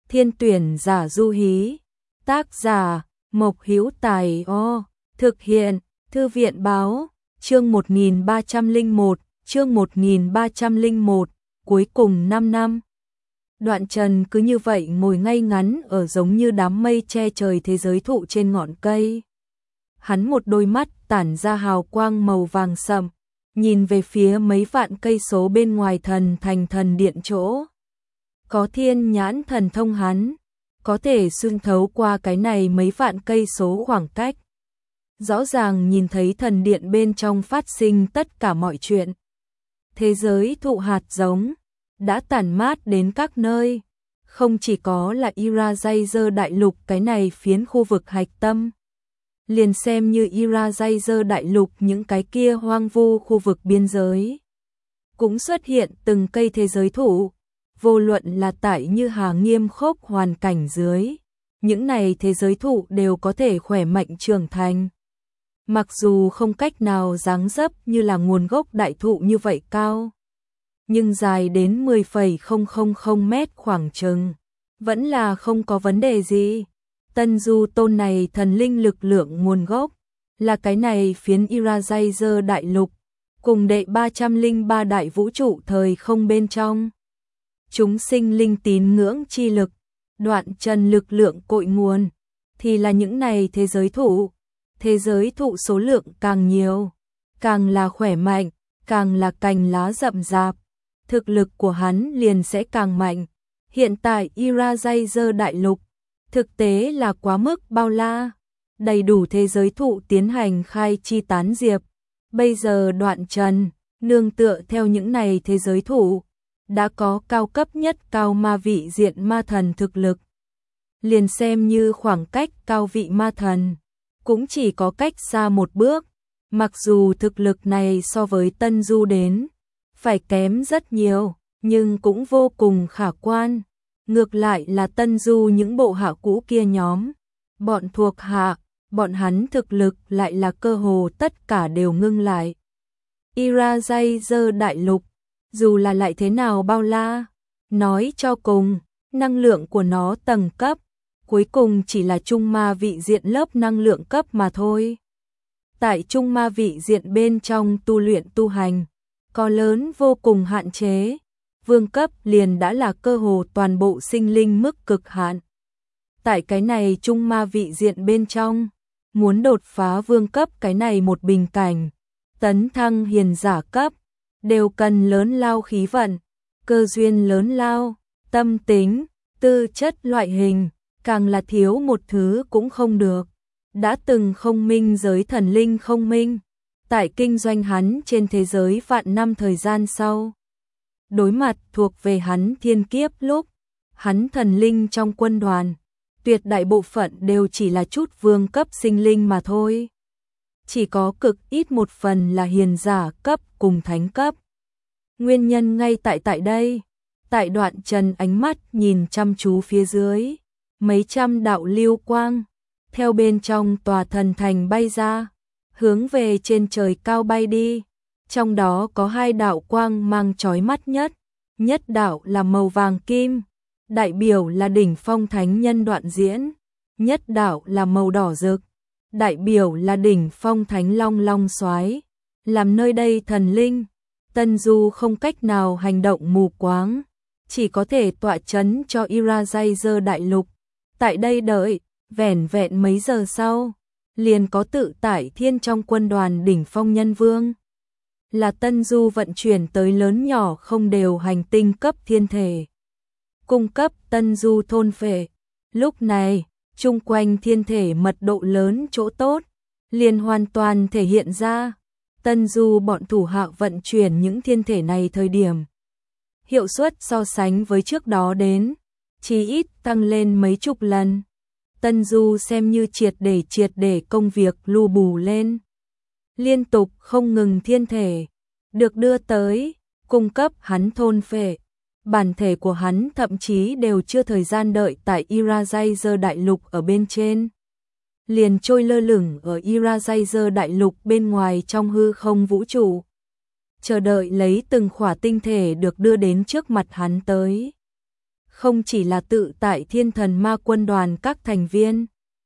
Thiên tuyển giả Du Hí. Tác giả Mộc Hữu Tài. Thực hiện Thư viện báo. Chương 1301, chương 1301, cuối cùng 5 năm. Đoạn Trần cứ như vậy ngồi ngay ngắn ở giống như đám mây che trời thế giới thụ trên ngọn cây. Hắn một đôi mắt tản ra hào quang màu vàng sậm, nhìn về phía mấy vạn cây số bên ngoài thần thành thần điện chỗ. Có thiên nhãn thần thông hắn, có thể xuyên thấu qua cái này mấy vạn cây số khoảng cách. Rõ ràng nhìn thấy thần điện bên trong phát sinh tất cả mọi chuyện. Thế giới thụ hạt giống đã tản mát đến các nơi, không chỉ có là Irajazer đại lục cái này phiến khu vực hạch tâm. Liền xem như Irajazer đại lục những cái kia hoang vu khu vực biên giới. Cũng xuất hiện từng cây thế giới thụ, vô luận là tại như Hà nghiêm khốc hoàn cảnh dưới. Những này thế giới thụ đều có thể khỏe mạnh trưởng thành. Mặc dù không cách nào dáng dấp như là nguồn gốc đại thụ như vậy cao, nhưng dài đến 10,000 mét khoảng chừng, vẫn là không có vấn đề gì. Tân Du tôn này thần linh lực lượng nguồn gốc, là cái này phiến Irajazer đại lục, cùng đệ 303 đại vũ trụ thời không bên trong. Chúng sinh linh tín ngưỡng chi lực, Đoạn Trần lực lượng cội nguồn, thì là những này thế giới thụ. Thế giới thụ số lượng càng nhiều, càng là khỏe mạnh, càng là cành lá rậm rạp, thực lực của hắn liền sẽ càng mạnh. Hiện tại Irajazer đại lục, thực tế là quá mức bao la, đầy đủ thế giới thụ tiến hành khai chi tán diệp. Bây giờ Đoạn Trần, nương tựa theo những này thế giới thụ, đã có cao cấp nhất cao ma vị diện ma thần thực lực. Liền xem như khoảng cách cao vị ma thần, cũng chỉ có cách xa một bước, mặc dù thực lực này so với Tân Du đến, phải kém rất nhiều, nhưng cũng vô cùng khả quan. Ngược lại là Tân Du những bộ hạ cũ kia nhóm, bọn thuộc hạ, bọn hắn thực lực lại là cơ hồ tất cả đều ngưng lại. Irajazer đại lục, dù là lại thế nào bao la, nói cho cùng, năng lượng của nó tầng cấp, cuối cùng chỉ là trung ma vị diện lớp năng lượng cấp mà thôi. Tại trung ma vị diện bên trong tu luyện tu hành, có lớn vô cùng hạn chế, vương cấp liền đã là cơ hồ toàn bộ sinh linh mức cực hạn. Tại cái này trung ma vị diện bên trong, muốn đột phá vương cấp cái này một bình cảnh, tấn thăng hiền giả cấp, đều cần lớn lao khí vận, cơ duyên lớn lao, tâm tính, tư chất loại hình. Càng là thiếu một thứ cũng không được. Đã từng không minh giới thần linh không minh, tại kinh doanh hắn trên thế giới vạn năm thời gian sau. Đối mặt thuộc về hắn thiên kiếp lúc, hắn thần linh trong quân đoàn, tuyệt đại bộ phận đều chỉ là chút vương cấp sinh linh mà thôi. Chỉ có cực ít một phần là hiền giả cấp cùng thánh cấp. Nguyên nhân ngay tại đây, tại Đoạn Trần ánh mắt nhìn chăm chú phía dưới. Mấy trăm đạo lưu quang, theo bên trong tòa thần thành bay ra, hướng về trên trời cao bay đi. Trong đó có hai đạo quang mang chói mắt nhất. Nhất đạo là màu vàng kim, đại biểu là đỉnh phong thánh nhân Đoạn Diễn. Nhất đạo là màu đỏ rực, đại biểu là đỉnh phong thánh long Long Soái. Làm nơi đây thần linh, Tân Du không cách nào hành động mù quáng, chỉ có thể tọa chấn cho Irajazer đại lục. Tại đây đợi, vẻn vẹn mấy giờ sau, liền có tự tại thiên trong quân đoàn đỉnh phong nhân vương. Là Tân Du vận chuyển tới lớn nhỏ không đều hành tinh cấp thiên thể. Cung cấp Tân Du thôn phệ. Lúc này, chung quanh thiên thể mật độ lớn chỗ tốt, liền hoàn toàn thể hiện ra. Tân Du bọn thủ hạ vận chuyển những thiên thể này thời điểm. Hiệu suất so sánh với trước đó đến, chỉ ít tăng lên mấy chục lần. Tân Du xem như triệt để công việc lu bù lên. Liên tục không ngừng thiên thể được đưa tới, cung cấp hắn thôn phệ. Bản thể của hắn thậm chí đều chưa thời gian đợi tại Irajazer đại lục ở bên trên. Liền trôi lơ lửng ở Irajazer đại lục bên ngoài trong hư không vũ trụ. Chờ đợi lấy từng khỏa tinh thể được đưa đến trước mặt hắn tới. không chỉ là tự tại thiên thần ma quân đoàn các thành viên.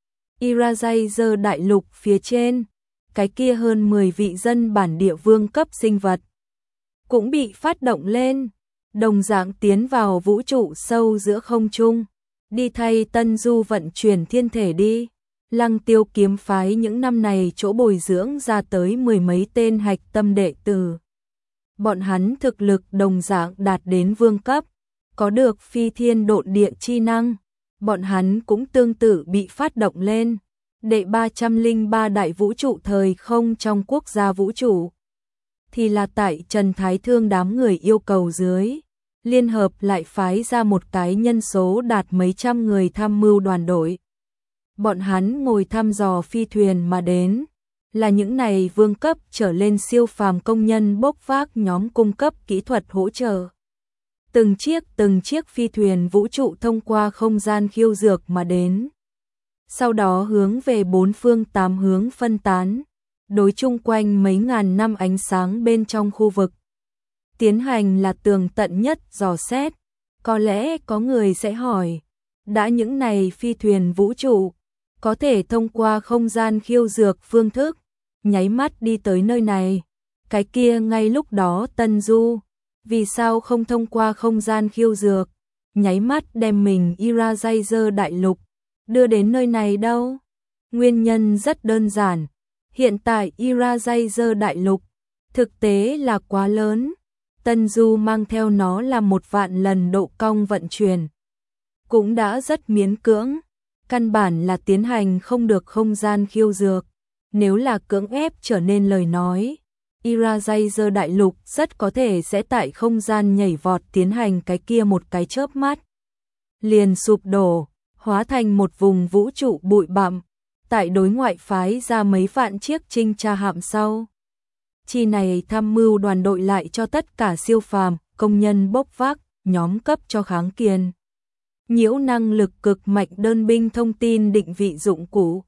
Irajaizer đại lục phía trên, cái kia hơn 10 vị dân bản địa vương cấp sinh vật cũng bị phát động lên, đồng dạng tiến vào vũ trụ sâu giữa không trung, đi thay Tân Du vận chuyển thiên thể đi. Lăng Tiêu kiếm phái những năm này chỗ bồi dưỡng ra tới 10 mấy tên hạch tâm đệ tử. Bọn hắn thực lực đồng dạng đạt đến vương cấp, có được phi thiên độn địa chi năng. Bọn hắn cũng tương tự bị phát động lên. Đệ 303 đại vũ trụ thời không trong quốc gia vũ trụ. Thì là tại Trần Thái Thương đám người yêu cầu dưới, liên hợp lại phái ra một cái nhân số đạt mấy trăm người tham mưu đoàn đội. Bọn hắn ngồi thăm dò phi thuyền mà đến, là những này vương cấp trở lên siêu phàm công nhân bốc vác nhóm cung cấp kỹ thuật hỗ trợ. Từng chiếc phi thuyền vũ trụ thông qua không gian khiêu dược mà đến. Sau đó hướng về bốn phương tám hướng phân tán, đối chung quanh mấy ngàn năm ánh sáng bên trong khu vực. Tiến hành là tường tận nhất dò xét. Có lẽ có người sẽ hỏi, đã những này phi thuyền vũ trụ có thể thông qua không gian khiêu dược phương thức, nháy mắt đi tới nơi này. Cái kia ngay lúc đó Tân Du, vì sao không thông qua không gian khiêu dược, nháy mắt đem mình Irajaizer đại lục đưa đến nơi này đâu? Nguyên nhân rất đơn giản, hiện tại Irajaizer đại lục thực tế là quá lớn, Tân Du mang theo nó là 1 vạn lần độ cong vận chuyển, cũng đã rất miễn cưỡng, căn bản là tiến hành không được không gian khiêu dược. Nếu là cưỡng ép trở nên lời nói, Irajaizer đại lục rất có thể sẽ tại không gian nhảy vọt tiến hành cái kia một cái chớp mắt, liền sụp đổ, hóa thành một vùng vũ trụ bụi bặm. Tại đối ngoại phái ra mấy vạn chiếc trinh tra hạm sau, chi này tham mưu đoàn đội lại cho tất cả siêu phàm công nhân bốc vác nhóm cấp cho kháng kiền nhiễu năng lực cực mạnh đơn binh thông tin định vị dụng cụ,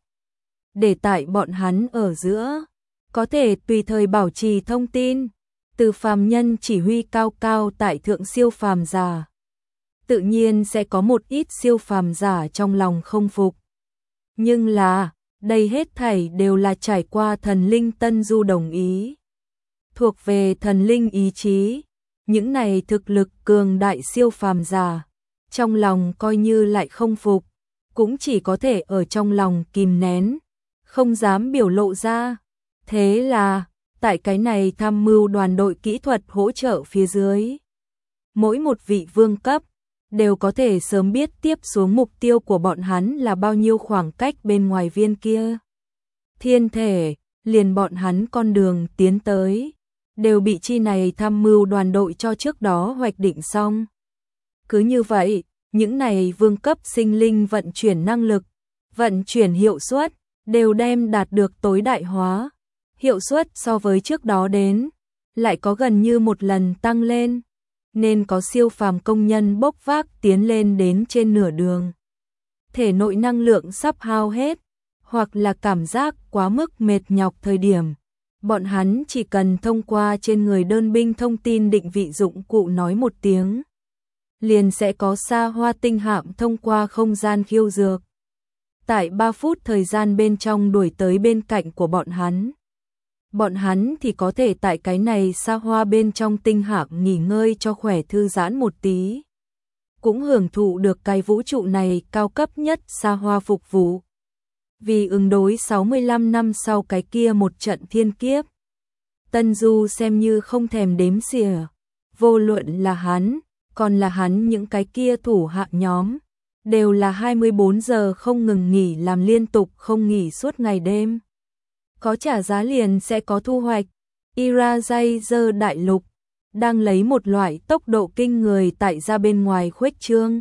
để tại bọn hắn ở giữa có thể tùy thời bảo trì thông tin, từ phàm nhân chỉ huy cao cao tại thượng siêu phàm giả. Tự nhiên sẽ có một ít siêu phàm giả trong lòng không phục. Nhưng là, đây hết thảy đều là trải qua thần linh Tân Du đồng ý. Thuộc về thần linh ý chí, những này thực lực cường đại siêu phàm giả, trong lòng coi như lại không phục, cũng chỉ có thể ở trong lòng kìm nén, không dám biểu lộ ra. Thế là, tại cái này tham mưu đoàn đội kỹ thuật hỗ trợ phía dưới, mỗi một vị vương cấp đều có thể sớm biết tiếp xuống mục tiêu của bọn hắn là bao nhiêu khoảng cách bên ngoài viên kia thiên thể, liền bọn hắn con đường tiến tới đều bị chi này tham mưu đoàn đội cho trước đó hoạch định xong. Cứ như vậy, những này vương cấp sinh linh vận chuyển năng lực, vận chuyển hiệu suất đều đem đạt được tối đại hóa. Hiệu suất so với trước đó đến lại có gần như 1 lần tăng lên, nên có siêu phàm công nhân bốc vác tiến lên đến trên nửa đường. Thể nội năng lượng sắp hao hết, hoặc là cảm giác quá mức mệt nhọc thời điểm, bọn hắn chỉ cần thông qua trên người đơn binh thông tin định vị dụng cụ nói một tiếng, liền sẽ có xa hoa tinh hạm thông qua không gian khiêu dược. Tại 3 phút thời gian bên trong đuổi tới bên cạnh của bọn hắn. Bọn hắn thì có thể tại cái này xa hoa bên trong tinh hạm nghỉ ngơi cho khỏe thư giãn một tí. Cũng hưởng thụ được cái vũ trụ này cao cấp nhất xa hoa phục vụ. Vì ứng đối 65 năm sau cái kia một trận thiên kiếp, Tân Du xem như không thèm đếm xỉa. Vô luận là hắn, còn là hắn những cái kia thủ hạ nhóm, đều là 24 giờ không ngừng nghỉ làm liên tục không nghỉ suốt ngày đêm. Có trả giá liền sẽ có thu hoạch. Irajaizer đại lục đang lấy một loại tốc độ kinh người tại ra bên ngoài khuếch trương.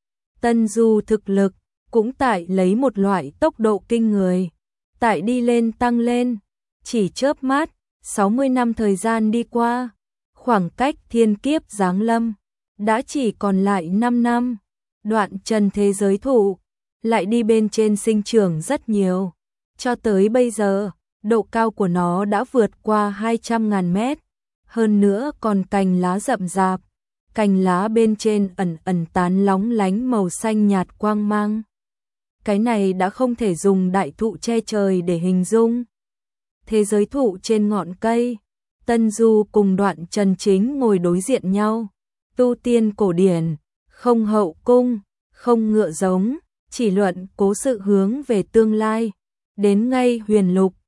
Tân Du thực lực cũng tại lấy một loại tốc độ kinh người tại đi lên tăng lên. Chỉ chớp mắt, 60 năm thời gian đi qua, khoảng cách thiên kiếp giáng lâm đã chỉ còn lại 5 năm. Đoạn trần thế giới thụ lại đi bên trên sinh trưởng rất nhiều. Cho tới bây giờ, độ cao của nó đã vượt qua 200.000 mét, hơn nữa còn cành lá rậm rạp, cành lá bên trên ẩn ẩn tán lóng lánh màu xanh nhạt quang mang. Cái này đã không thể dùng đại thụ che trời để hình dung. Thế giới thụ trên ngọn cây, Tân Du cùng Đoạn Trần Chính ngồi đối diện nhau. Tu tiên cổ điển, không hậu cung, không ngựa giống, chỉ luận cố sự hướng về tương lai. Đến ngay huyền lục,